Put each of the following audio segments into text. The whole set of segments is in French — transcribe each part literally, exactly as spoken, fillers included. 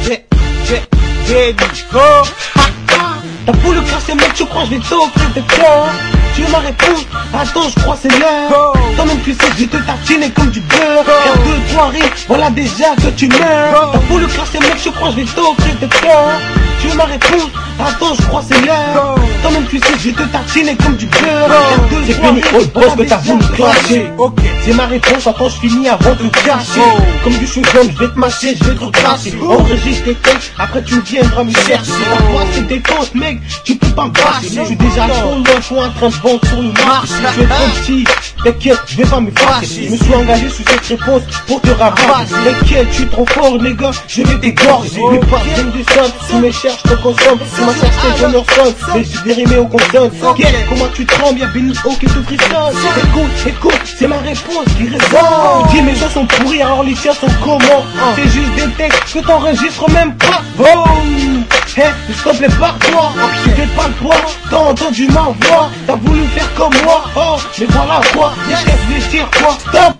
J'ai, j'ai, j'ai dit go. T'as voulu classer mec, tu crois je vais t'offrir de cœur. Tu veux ma réponse? Attends, je crois c'est l'heure. Toi-même tu sais que je te tartiner comme du beurre. Y'a deux, trois rimes, voilà déjà que tu meurs. T'as voulu classer mec, tu crois je vais t'offrir de cœur. Tu veux ma réponse? Attends, je crois c'est l'heure. Toi-même tu sais que je te tartiner comme du beurre. C'est fini, oh boss que t'as voulu clasher. Ok, c'est ma réponse, attends je finis avant de te cacher. Comme du chewing-gum, je vais te mâcher, je vais te reclasser. Enregistre tes textes, après tu viendras me chercher. Moi c'est tes comptes mec, tu peux pas me passer. Je suis déjà trop loin, je suis en train de vendre sur le marché. Je vais trop petit, t'inquiète, je vais pas me fâcher. Je me suis engagé sous cette réponse pour te ravager. T'inquiète, je suis trop fort les gars, je vais t'égorger. Mes pas viennent du sol, tu me cherches, je te consomme. Tu m'as cherché, je me sonne, mais je vais rimer aux consonnes. Comment tu trembles, y'a Benny O qui te frissonne. Écoute, écoute, c'est ma réponse qui résonne. Dis mes os sont pourris, alors les tiens sont comment? C'est juste des textes que t'enregistres même pas. Oh, hey, je te plaît par toi. Tu fais pas le poids, t'as entendu ma voix. T'as voulu faire comme moi, oh, mais voilà quoi. Les chefs les tirent quoi, stop.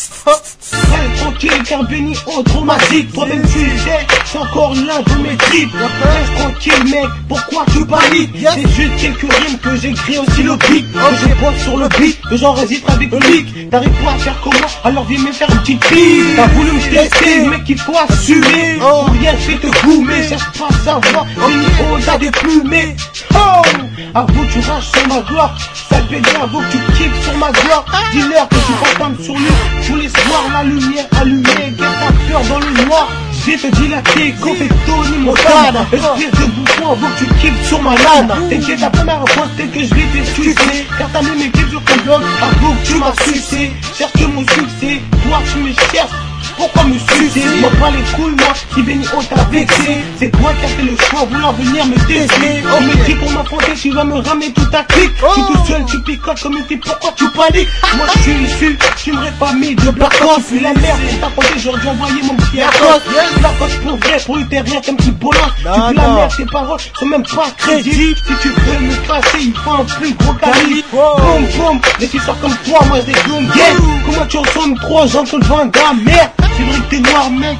Reste tranquille car Benny O traumatique. Toi-même tu le sais, c'est encore l'un de mes tripes. Reste tranquille mec, pourquoi tu paniques? C'est juste quelques rimes que j'écris au stylo pic. Que je pose sur le beat, que j'enregistre avec le leak. T'arrives pas à faire comment? Alors viens me faire une petite pique. T'as voulu me tester mec, il faut assumer. Pour rien je vais te goumer, cherche pas à savoir. Benny O t'as des plumées. Oh, avoue tu rages sur ma gloire. Ça fait bien, avoue que tu kiffes sur ma gloire. Dis-leur que tu fantasmes sur lui. Tous les soirs la lumière allumée, garde ta peur dans le noir. J'ai te dilaté, qu'on fait Tony Montana. Esprit de bouffon, avoue que tu kiffes sur ma lane. T'inquiète, la première fois c'est que je vais t'excuser. Car t'as mis mes clips sur ton blog, avoue que tu m'as sucé. Cherche mon succès, toi tu me cherches. Pourquoi me sucer? Moi pas les couilles moi, si Benny O t'a vexé. C'est toi qui as fait le choix, vouloir venir me tester. Oh mais dis pour m'affronter, tu vas me ramer toute ta clique. Je suis tout seul, tu picotes comme une fille, pourquoi tu paniques? Moi je suis issu, tu m'aurais pas mis de blackout. Puis la merde pour t'affronter, j'aurais dû envoyer mon petit Lacoste. Lacoste pour vrai, pour lui t'es rien comme petit bolos. Tu dis la merde, tes paroles sont même pas crédibles. Si tu veux me passer, il faut un plus gros calibre. Boum boum, les filles sortent comme toi, moi je les gomme game. Comment tu ressembles trop, j'entends le vent d'un merde. C'est vrai que t'es noir mec.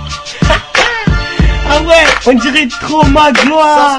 Ah ouais, on dirait trop ma gloire.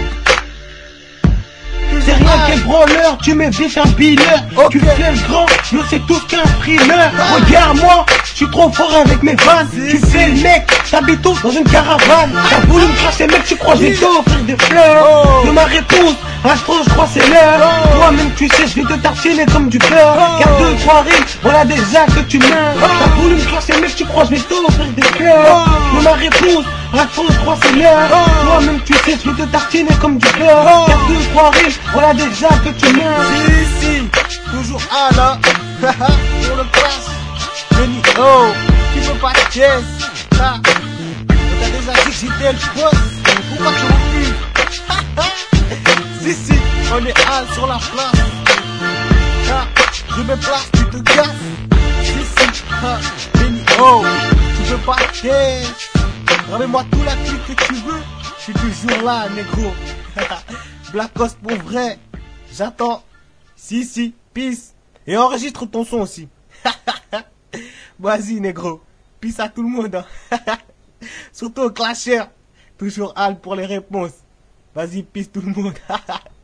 C'est rien qu'un branleur, tu m'évites un billeur. Tu fais le grand, je sais tout qu'un frimeur. Regarde-moi, je suis trop fort avec mes vannes. Tu fais le mec, t'habites tous dans une caravane. T'as voulu me cracher mec, tu crois que je vais t'offrir des fleurs. De ma réponse, attends, je crois c'est l'heure. Toi-même tu sais, je vais te tartiner comme du beurre. Car deux, trois rimes, voilà déjà que tu meurs. T'as voulu me cracher mec, tu crois que je vais t'offrir des fleurs. De ma réponse, attends, je crois c'est l'heure. Toi-même tu sais, je vais te tartiner comme du beurre. Car deux, trois rimes, voilà déjà que tu meurs. Si, si, toujours à la pour le clash. Benny O, tu veux pas de pièce. Ah, t'as déjà dit que j'étais le boss. Pourquoi tu refuses? Si, si, on est à sur la place. Ah, je me place, tu te casses. Si, si, ah, Benny O, tu veux pas de pièce. Ramène-moi tout la clique que tu veux. Je suis toujours là, négro. Blackost pour vrai. J'attends. Si, si, peace. Et enregistre ton son aussi. Vas-y, négro. Peace à tout le monde. Hein. Surtout au clasher. Toujours Al pour les réponses. Vas-y, peace tout le monde.